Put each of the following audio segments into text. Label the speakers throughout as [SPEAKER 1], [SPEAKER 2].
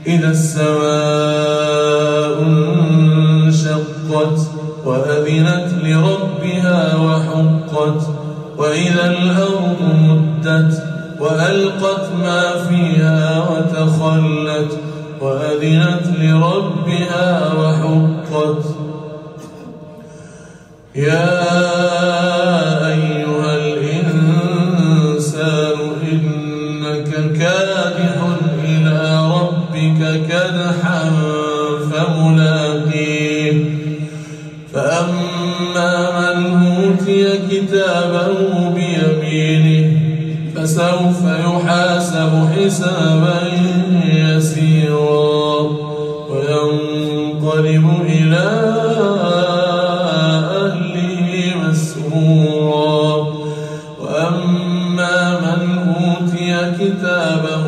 [SPEAKER 1] إذا السماء انشقت وأذنت لربها وحقت وإذا الأرض مدت وألقت ما فيها وتخلت وأذنت لربها وحقت يا أيها الإنسان إنك كادح إلى ربك كدحا فملاقيه فأما من أوتي كتابه بيمينه فسوف يحاسب حسابا يسيرا وينقلب إلى أهله مسرورا وأما من أوتي كتابه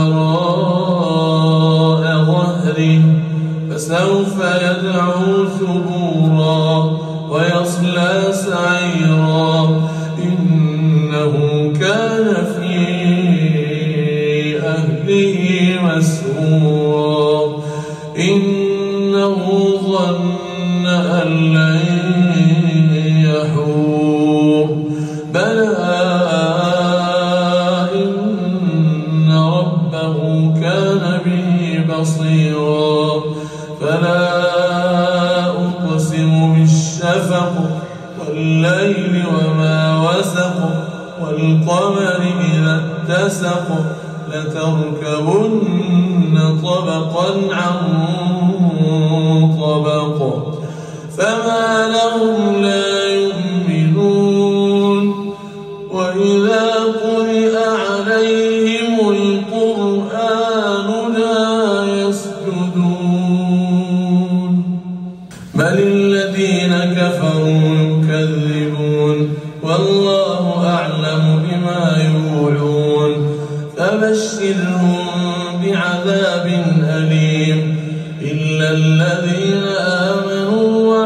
[SPEAKER 1] وراء ظهره فسوف يدعو ثبورا ويصلى سعيرا إنه كان في أهله مسرورا إنه ظن أن لن يحور بلى إن ربه كان به بصيرا فلا أقسم بالشفق والليل وما وسق والقمر إذا اتسق لتركبن طبقا عن طبق فما لهم لا يؤمنون وإذا قرئ عليهم القرآن لا يسجدون بل الذين كفروا يكذبون والله أعلم بما يوعون فبشرهم بعذاب أليم إلا الذين آمنوا